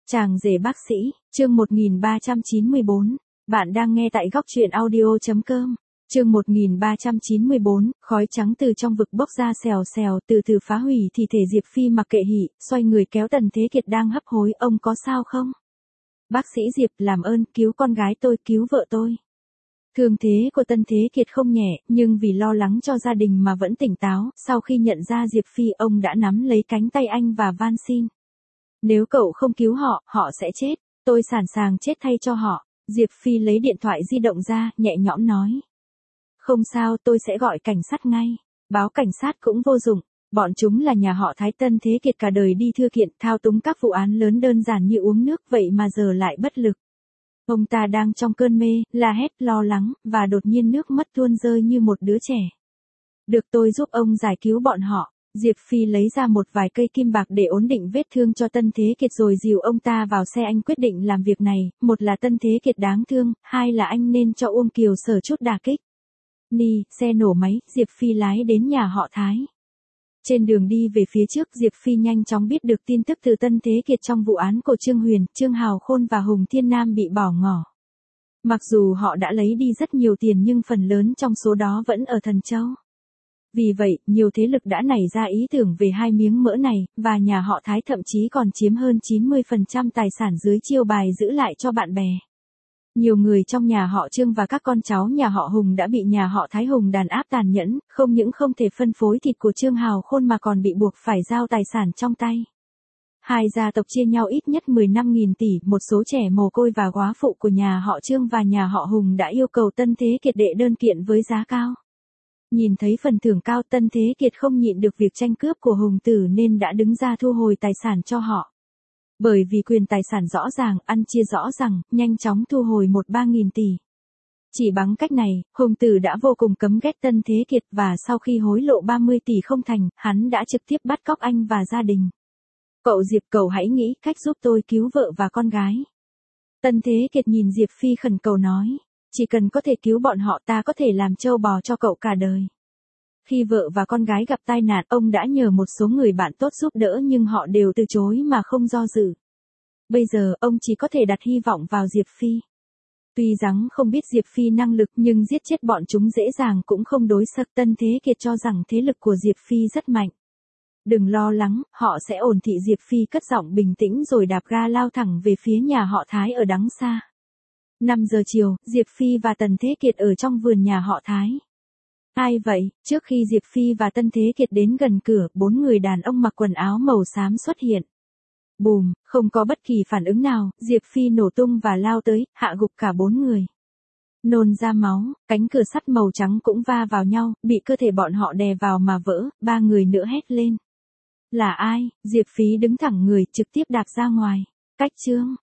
Chàng rể bác sĩ, chương 1394. Bạn đang nghe tại góc truyện audio.com. Chương 1394, khói trắng từ trong vực bốc ra xèo xèo, từ từ phá hủy thi thể Diệp Phi mặc kệ hỉ, xoay người kéo Tần Thế Kiệt đang hấp hối, ông có sao không? Bác sĩ Diệp, làm ơn, cứu con gái tôi, cứu vợ tôi. Thương thế của Tần Thế Kiệt không nhẹ, nhưng vì lo lắng cho gia đình mà vẫn tỉnh táo, sau khi nhận ra Diệp Phi ông đã nắm lấy cánh tay anh và van xin. Nếu cậu không cứu họ, họ sẽ chết, tôi sẵn sàng chết thay cho họ. Diệp Phi lấy điện thoại di động ra, nhẹ nhõm nói. Không sao, tôi sẽ gọi cảnh sát ngay. Báo cảnh sát cũng vô dụng. Bọn chúng là nhà họ Thái. Tần Thế Kiệt cả đời đi thư kiện, thao túng các vụ án lớn đơn giản như uống nước, vậy mà giờ lại bất lực. Ông ta đang trong cơn mê, la hét, lo lắng, và đột nhiên nước mắt tuôn rơi như một đứa trẻ. Được, tôi giúp ông giải cứu bọn họ. Diệp Phi lấy ra một vài cây kim bạc để ổn định vết thương cho Tần Thế Kiệt rồi dìu ông ta vào xe. Anh quyết định làm việc này, một là Tần Thế Kiệt đáng thương, hai là anh nên cho Uông Kiều Sở chút đả kích. Xe nổ máy, Diệp Phi lái đến nhà họ Thái. Trên đường đi về phía trước, Diệp Phi nhanh chóng biết được tin tức từ Tần Thế Kiệt trong vụ án của Trương Huyền, Trương Hào Khôn và Hùng Thiên Nam bị bỏ ngỏ. Mặc dù họ đã lấy đi rất nhiều tiền nhưng phần lớn trong số đó vẫn ở Thần Châu. Vì vậy, nhiều thế lực đã nảy ra ý tưởng về hai miếng mỡ này, và nhà họ Thái thậm chí còn chiếm hơn 90% tài sản dưới chiêu bài giữ lại cho bạn bè. Nhiều người trong nhà họ Trương và các con cháu nhà họ Hùng đã bị nhà họ Thái Hùng đàn áp tàn nhẫn, không những không thể phân phối thịt của Trương Hào Khôn mà còn bị buộc phải giao tài sản trong tay. Hai gia tộc chia nhau ít nhất 15.000 tỷ, một số trẻ mồ côi và góa phụ của nhà họ Trương và nhà họ Hùng đã yêu cầu Tần Thế Kiệt đệ đơn kiện với giá cao. Nhìn thấy phần thưởng cao, Tần Thế Kiệt không nhịn được việc tranh cướp của Hùng Tử nên đã đứng ra thu hồi tài sản cho họ. Bởi vì quyền tài sản rõ ràng, ăn chia rõ ràng, nhanh chóng thu hồi 13.000 tỷ. Chỉ bằng cách này, Hùng Tử đã vô cùng căm ghét Tần Thế Kiệt và sau khi hối lộ 30 tỷ không thành, hắn đã trực tiếp bắt cóc anh và gia đình. Cậu Diệp, cậu hãy nghĩ cách giúp tôi cứu vợ và con gái. Tần Thế Kiệt nhìn Diệp Phi khẩn cầu nói. Chỉ cần có thể cứu bọn họ, ta có thể làm trâu bò cho cậu cả đời. Khi vợ và con gái gặp tai nạn, ông đã nhờ một số người bạn tốt giúp đỡ nhưng họ đều từ chối mà không do dự. Bây giờ, ông chỉ có thể đặt hy vọng vào Diệp Phi. Tuy rằng không biết Diệp Phi năng lực nhưng giết chết bọn chúng dễ dàng cũng không đối sắc. Tần Thế Kiệt cho rằng thế lực của Diệp Phi rất mạnh. Đừng lo lắng, họ sẽ ổn. Thị Diệp Phi cất giọng bình tĩnh rồi đạp ga lao thẳng về phía nhà họ Thái ở đằng xa. 5 giờ chiều, Diệp Phi và Tần Thế Kiệt ở trong vườn nhà họ Thái. Ai vậy? Trước khi Diệp Phi và Tần Thế Kiệt đến gần cửa, 4 người đàn ông mặc quần áo màu xám xuất hiện. Bùm, không có bất kỳ phản ứng nào, Diệp Phi nổ tung và lao tới, hạ gục cả 4 người. Nôn ra máu, cánh cửa sắt màu trắng cũng va vào nhau, bị cơ thể bọn họ đè vào mà vỡ, 3 người nữa hét lên. Là ai? Diệp Phi đứng thẳng người, trực tiếp đạp ra ngoài. Cách chương